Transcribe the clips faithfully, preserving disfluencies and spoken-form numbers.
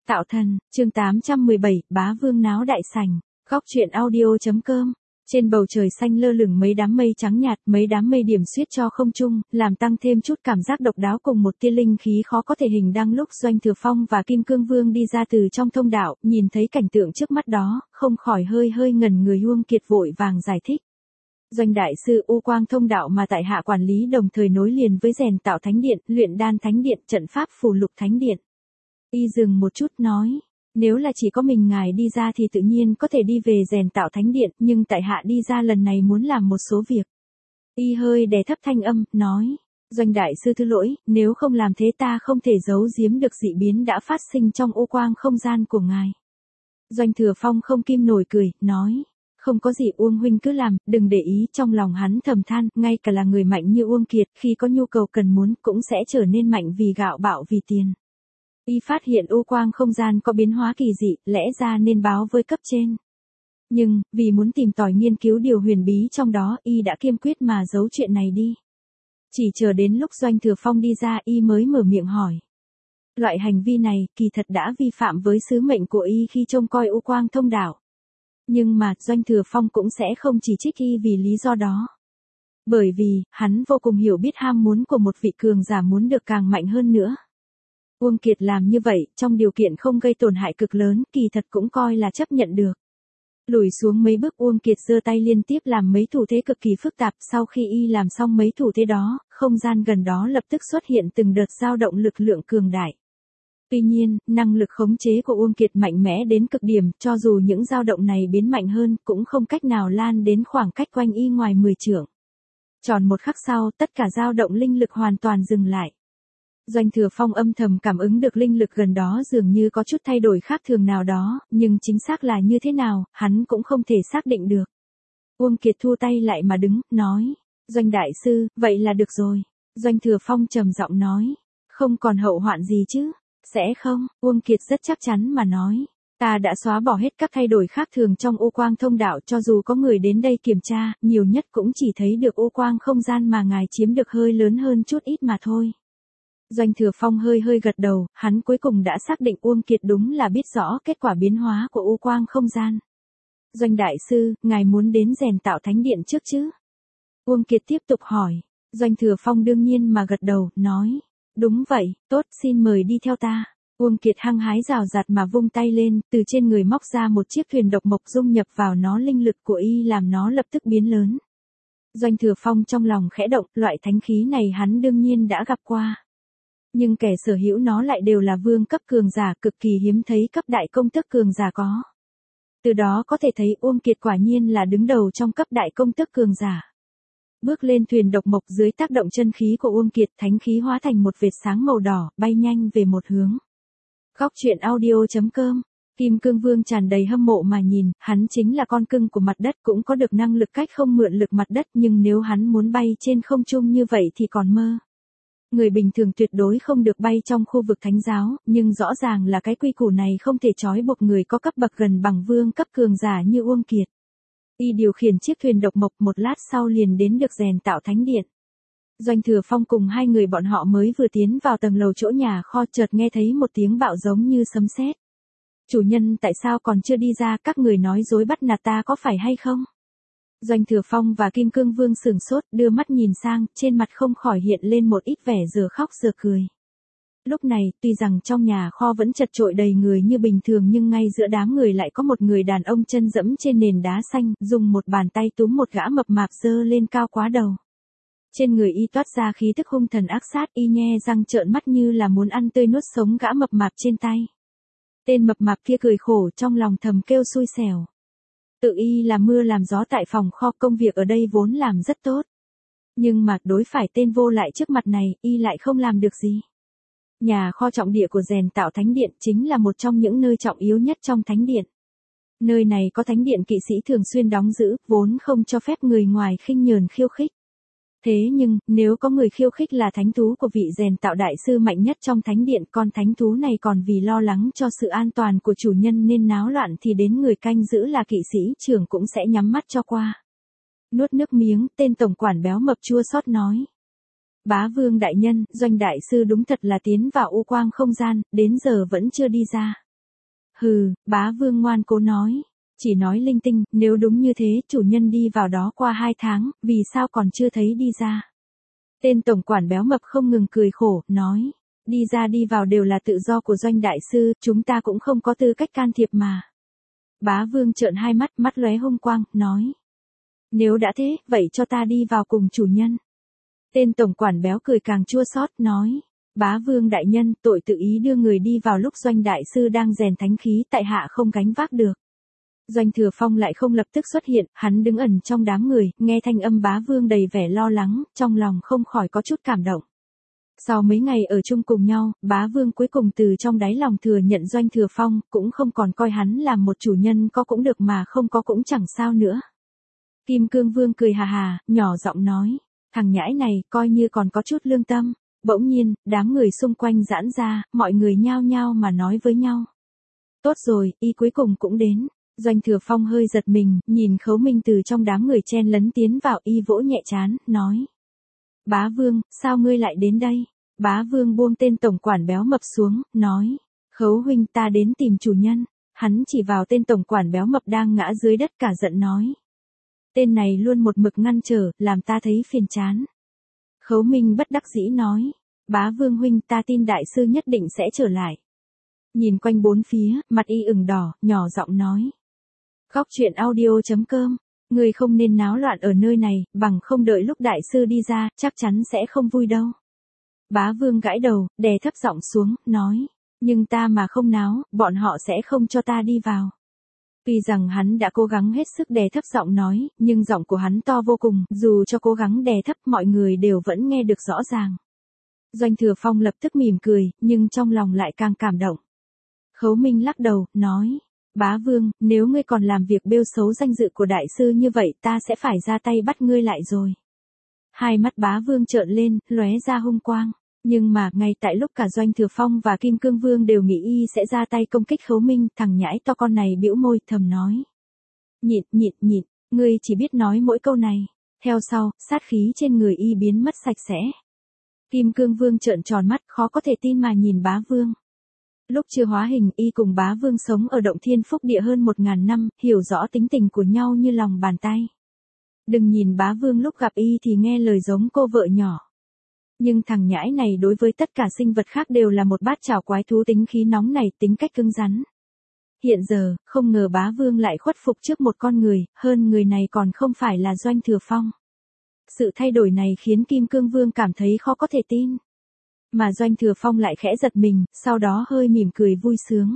Tạo thần, chương tám trăm mười bảy, bá vương náo đại sảnh. Góc truyện audio chấm com. Trên bầu trời xanh lơ lửng mấy đám mây trắng nhạt, mấy đám mây điểm xuyết cho không trung, làm tăng thêm chút cảm giác độc đáo cùng một tia linh khí khó có thể hình đang lúc Doanh Thừa Phong và Kim Cương Vương đi ra từ trong thông đạo, nhìn thấy cảnh tượng trước mắt đó, không khỏi hơi hơi ngẩn người. Uông Kiệt vội vàng giải thích. Doanh đại sư, U Quang thông đạo mà tại hạ quản lý đồng thời nối liền với rèn tạo thánh điện, luyện đan thánh điện, trận pháp phù lục thánh điện. Y dừng một chút nói, nếu là chỉ có mình ngài đi ra thì tự nhiên có thể đi về rèn tạo thánh điện, nhưng tại hạ đi ra lần này muốn làm một số việc. Y hơi đè thấp thanh âm, nói, Doanh đại sư thứ lỗi, nếu không làm thế ta không thể giấu giếm được dị biến đã phát sinh trong U Quang không gian của ngài. Doanh Thừa Phong không kim nổi cười, nói, không có gì Uông huynh cứ làm, đừng để ý. Trong lòng hắn thầm than, ngay cả là người mạnh như Uông Kiệt khi có nhu cầu cần muốn cũng sẽ trở nên mạnh vì gạo bạo vì tiền. Y phát hiện U Quang không gian có biến hóa kỳ dị, lẽ ra nên báo với cấp trên. Nhưng, vì muốn tìm tòi nghiên cứu điều huyền bí trong đó, Y đã kiên quyết mà giấu chuyện này đi. Chỉ chờ đến lúc Doanh Thừa Phong đi ra, Y mới mở miệng hỏi. Loại hành vi này, kỳ thật đã vi phạm với sứ mệnh của Y khi trông coi U Quang thông đạo. Nhưng mà, Doanh Thừa Phong cũng sẽ không chỉ trích Y vì lý do đó. Bởi vì, hắn vô cùng hiểu biết ham muốn của một vị cường giả muốn được càng mạnh hơn nữa. Uông Kiệt làm như vậy, trong điều kiện không gây tổn hại cực lớn, kỳ thật cũng coi là chấp nhận được. Lùi xuống mấy bước, Uông Kiệt giơ tay liên tiếp làm mấy thủ thế cực kỳ phức tạp. Sau khi Y làm xong mấy thủ thế đó, không gian gần đó lập tức xuất hiện từng đợt dao động lực lượng cường đại. Tuy nhiên, năng lực khống chế của Uông Kiệt mạnh mẽ đến cực điểm, cho dù những dao động này biến mạnh hơn, cũng không cách nào lan đến khoảng cách quanh Y ngoài mười trượng. Tròn một khắc sau, tất cả dao động linh lực hoàn toàn dừng lại. Doanh Thừa Phong âm thầm cảm ứng được linh lực gần đó dường như có chút thay đổi khác thường nào đó, nhưng chính xác là như thế nào, hắn cũng không thể xác định được. Uông Kiệt thu tay lại mà đứng, nói, Doanh đại sư, vậy là được rồi. Doanh Thừa Phong trầm giọng nói, không còn hậu hoạn gì chứ? Sẽ không, Uông Kiệt rất chắc chắn mà nói. Ta đã xóa bỏ hết các thay đổi khác thường trong U Quang thông đạo, cho dù có người đến đây kiểm tra, nhiều nhất cũng chỉ thấy được U Quang không gian mà ngài chiếm được hơi lớn hơn chút ít mà thôi. Doanh Thừa Phong hơi hơi gật đầu, hắn cuối cùng đã xác định Uông Kiệt đúng là biết rõ kết quả biến hóa của U Quang không gian. Doanh đại sư, ngài muốn đến rèn tạo thánh điện trước chứ? Uông Kiệt tiếp tục hỏi. Doanh Thừa Phong đương nhiên mà gật đầu, nói. Đúng vậy, tốt, xin mời đi theo ta. Uông Kiệt hăng hái rào rạt mà vung tay lên, từ trên người móc ra một chiếc thuyền độc mộc dung nhập vào nó, linh lực của Y làm nó lập tức biến lớn. Doanh Thừa Phong trong lòng khẽ động, loại thánh khí này hắn đương nhiên đã gặp qua. Nhưng kẻ sở hữu nó lại đều là vương cấp cường giả, cực kỳ hiếm thấy cấp đại công tước cường giả có. Từ đó có thể thấy Uông Kiệt quả nhiên là đứng đầu trong cấp đại công tước cường giả. Bước lên thuyền độc mộc dưới tác động chân khí của Uông Kiệt, thánh khí hóa thành một vệt sáng màu đỏ, bay nhanh về một hướng. Góc truyện audio chấm com. Kim Cương Vương tràn đầy hâm mộ mà nhìn, hắn chính là con cưng của mặt đất, cũng có được năng lực cách không mượn lực mặt đất, nhưng nếu hắn muốn bay trên không trung như vậy thì còn mơ. Người bình thường tuyệt đối không được bay trong khu vực thánh giáo, nhưng rõ ràng là cái quy củ này không thể trói buộc người có cấp bậc gần bằng vương cấp cường giả như Uông Kiệt. Y điều khiển chiếc thuyền độc mộc, một lát sau liền đến được rèn tạo thánh điện. Doanh Thừa Phong cùng hai người bọn họ mới vừa tiến vào tầng lầu chỗ nhà kho, chợt nghe thấy một tiếng bạo giống như sấm sét. Chủ nhân, tại sao còn chưa đi ra, các người nói dối bắt nạt ta có phải hay không? Doanh Thừa Phong và Kim Cương Vương sửng sốt, đưa mắt nhìn sang, trên mặt không khỏi hiện lên một ít vẻ giờ khóc giờ cười. Lúc này, tuy rằng trong nhà kho vẫn chật chội đầy người như bình thường, nhưng ngay giữa đám người lại có một người đàn ông chân dẫm trên nền đá xanh, dùng một bàn tay túm một gã mập mạp dơ lên cao quá đầu. Trên người Y toát ra khí tức hung thần ác sát, Y nhe răng trợn mắt như là muốn ăn tươi nuốt sống gã mập mạp trên tay. Tên mập mạp kia cười khổ, trong lòng thầm kêu xui xẻo. Tự Y làm mưa làm gió tại phòng kho, công việc ở đây vốn làm rất tốt. Nhưng mà đối phải tên vô lại trước mặt này, Y lại không làm được gì. Nhà kho trọng địa của rèn tạo thánh điện chính là một trong những nơi trọng yếu nhất trong thánh điện. Nơi này có thánh điện kỵ sĩ thường xuyên đóng giữ, vốn không cho phép người ngoài khinh nhờn khiêu khích. Thế nhưng, nếu có người khiêu khích là thánh thú của vị rèn tạo đại sư mạnh nhất trong thánh điện, con thánh thú này còn vì lo lắng cho sự an toàn của chủ nhân nên náo loạn thì đến người canh giữ là kỵ sĩ trưởng cũng sẽ nhắm mắt cho qua. Nuốt nước miếng, tên tổng quản béo mập chua xót nói. Bá vương đại nhân, Doanh đại sư đúng thật là tiến vào U Quang không gian, đến giờ vẫn chưa đi ra. Hừ, bá vương ngoan cố nói. Chỉ nói linh tinh, nếu đúng như thế, chủ nhân đi vào đó qua hai tháng, vì sao còn chưa thấy đi ra. Tên tổng quản béo mập không ngừng cười khổ, nói. Đi ra đi vào đều là tự do của Doanh đại sư, chúng ta cũng không có tư cách can thiệp mà. Bá vương trợn hai mắt, mắt lóe hung quang, nói. Nếu đã thế, vậy cho ta đi vào cùng chủ nhân. Tên tổng quản béo cười càng chua xót, nói. Bá vương đại nhân, tội tự ý đưa người đi vào lúc Doanh đại sư đang rèn thánh khí, tại hạ không gánh vác được. Doanh Thừa Phong lại không lập tức xuất hiện, hắn đứng ẩn trong đám người, nghe thanh âm bá vương đầy vẻ lo lắng, trong lòng không khỏi có chút cảm động. Sau mấy ngày ở chung cùng nhau, bá vương cuối cùng từ trong đáy lòng thừa nhận Doanh Thừa Phong, cũng không còn coi hắn làm một chủ nhân có cũng được mà không có cũng chẳng sao nữa. Kim Cương Vương cười hà hà, nhỏ giọng nói, thằng nhãi này coi như còn có chút lương tâm. Bỗng nhiên, đám người xung quanh giãn ra, mọi người nhao nhao mà nói với nhau. Tốt rồi, y cuối cùng cũng đến. Doanh Thừa Phong hơi giật mình, nhìn Khấu Minh từ trong đám người chen lấn tiến vào, y vỗ nhẹ trán, nói. Bá Vương, sao ngươi lại đến đây? Bá Vương buông tên tổng quản béo mập xuống, nói. Khấu huynh, ta đến tìm chủ nhân. Hắn chỉ vào tên tổng quản béo mập đang ngã dưới đất, cả giận nói. Tên này luôn một mực ngăn trở, làm ta thấy phiền chán. Khấu Minh bất đắc dĩ nói. Bá Vương huynh, ta tin đại sư nhất định sẽ trở lại. Nhìn quanh bốn phía, mặt y ửng đỏ, nhỏ giọng nói. Góc truyện audio chấm com, người không nên náo loạn ở nơi này, bằng không đợi lúc đại sư đi ra, chắc chắn sẽ không vui đâu. Bá Vương gãi đầu, đè thấp giọng xuống, nói. Nhưng ta mà không náo, bọn họ sẽ không cho ta đi vào. Tuy rằng hắn đã cố gắng hết sức đè thấp giọng nói, nhưng giọng của hắn to vô cùng, dù cho cố gắng đè thấp mọi người đều vẫn nghe được rõ ràng. Doanh Thừa Phong lập tức mỉm cười, nhưng trong lòng lại càng cảm động. Khấu Minh lắc đầu, nói. Bá Vương, nếu ngươi còn làm việc bêu xấu danh dự của đại sư như vậy, ta sẽ phải ra tay bắt ngươi lại rồi. Hai mắt Bá Vương trợn lên, lóe ra hung quang. Nhưng mà, ngay tại lúc cả Doanh Thừa Phong và Kim Cương Vương đều nghĩ y sẽ ra tay công kích Khấu Minh, thằng nhãi to con này bĩu môi, thầm nói. Nhịn, nhịn, nhịn, ngươi chỉ biết nói mỗi câu này. Theo sau, sát khí trên người y biến mất sạch sẽ. Kim Cương Vương trợn tròn mắt, khó có thể tin mà nhìn Bá Vương. Lúc chưa hóa hình, y cùng Bá Vương sống ở động thiên phúc địa hơn một ngàn năm, hiểu rõ tính tình của nhau như lòng bàn tay. Đừng nhìn Bá Vương lúc gặp y thì nghe lời giống cô vợ nhỏ. Nhưng thằng nhãi này đối với tất cả sinh vật khác đều là một bát chảo quái thú, tính khí nóng này, tính cách cứng rắn. Hiện giờ, không ngờ Bá Vương lại khuất phục trước một con người, hơn người này còn không phải là Doanh Thừa Phong. Sự thay đổi này khiến Kim Cương Vương cảm thấy khó có thể tin. Mà Doanh Thừa Phong lại khẽ giật mình, sau đó hơi mỉm cười vui sướng.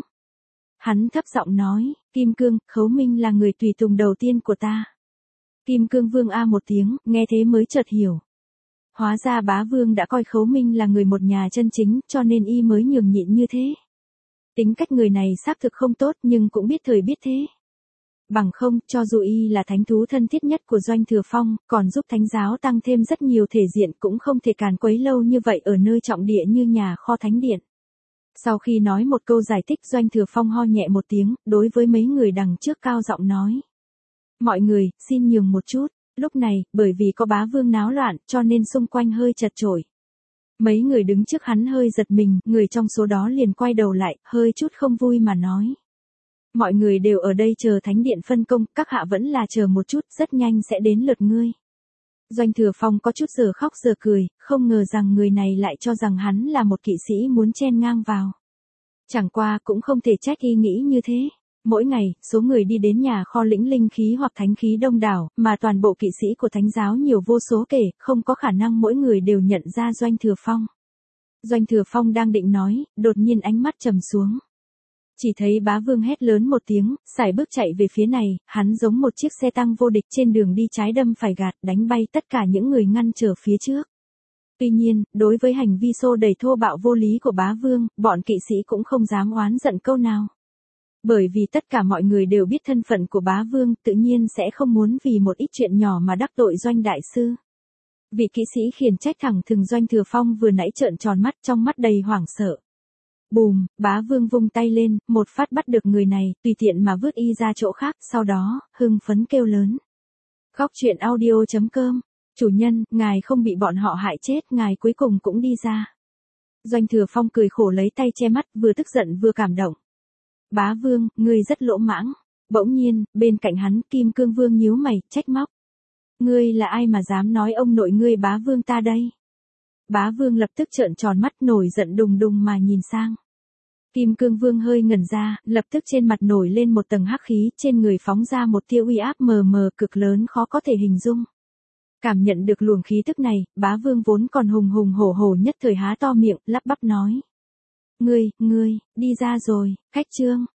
Hắn thấp giọng nói, Kim Cương, Khấu Minh là người tùy tùng đầu tiên của ta. Kim Cương Vương a một tiếng, nghe thế mới chợt hiểu. Hóa ra Bá Vương đã coi Khấu Minh là người một nhà chân chính, cho nên y mới nhường nhịn như thế. Tính cách người này xác thực không tốt nhưng cũng biết thời biết thế. Bằng không, cho dù y là thánh thú thân thiết nhất của Doanh Thừa Phong, còn giúp thánh giáo tăng thêm rất nhiều thể diện, cũng không thể càn quấy lâu như vậy ở nơi trọng địa như nhà kho thánh điện. Sau khi nói một câu giải thích, Doanh Thừa Phong ho nhẹ một tiếng, đối với mấy người đằng trước cao giọng nói. Mọi người, xin nhường một chút. Lúc này, bởi vì có Bá Vương náo loạn, cho nên xung quanh hơi chật chội. Mấy người đứng trước hắn hơi giật mình, người trong số đó liền quay đầu lại, hơi chút không vui mà nói. Mọi người đều ở đây chờ thánh điện phân công, các hạ vẫn là chờ một chút, rất nhanh sẽ đến lượt ngươi. Doanh Thừa Phong có chút giờ khóc giờ cười, không ngờ rằng người này lại cho rằng hắn là một kỵ sĩ muốn chen ngang vào. Chẳng qua cũng không thể trách y nghĩ như thế. Mỗi ngày, số người đi đến nhà kho lĩnh linh khí hoặc thánh khí đông đảo, mà toàn bộ kỵ sĩ của thánh giáo nhiều vô số kể, không có khả năng mỗi người đều nhận ra Doanh Thừa Phong. Doanh Thừa Phong đang định nói, đột nhiên ánh mắt trầm xuống. Chỉ thấy Bá Vương hét lớn một tiếng, sải bước chạy về phía này, hắn giống một chiếc xe tăng vô địch trên đường đi trái đâm phải gạt, đánh bay tất cả những người ngăn trở phía trước. Tuy nhiên, đối với hành vi xô đẩy thô bạo vô lý của Bá Vương, bọn kỵ sĩ cũng không dám oán giận câu nào. Bởi vì tất cả mọi người đều biết thân phận của Bá Vương, tự nhiên sẽ không muốn vì một ít chuyện nhỏ mà đắc tội Doanh đại sư. Vị kỵ sĩ khiển trách thẳng thừng Doanh Thừa Phong vừa nãy trợn tròn mắt, trong mắt đầy hoảng sợ. Bùm, Bá Vương vung tay lên, một phát bắt được người này, tùy tiện mà vứt y ra chỗ khác, sau đó, hưng phấn kêu lớn. Góc truyện audio chấm com, chủ nhân, ngài không bị bọn họ hại chết, ngài cuối cùng cũng đi ra. Doanh Thừa Phong cười khổ lấy tay che mắt, vừa tức giận vừa cảm động. Bá Vương, ngươi rất lỗ mãng. Bỗng nhiên, bên cạnh hắn, Kim Cương Vương nhíu mày, trách móc. Ngươi là ai mà dám nói ông nội ngươi Bá Vương ta đây? Bá Vương lập tức trợn tròn mắt nổi giận đùng đùng mà nhìn sang. Kim Cương Vương hơi ngẩn ra, lập tức trên mặt nổi lên một tầng hắc khí, trên người phóng ra một tia uy áp mờ mờ cực lớn khó có thể hình dung. Cảm nhận được luồng khí tức này, Bá Vương vốn còn hùng hùng hổ hổ nhất thời há to miệng, lắp bắp nói. Ngươi, ngươi, đi ra rồi, khách trương,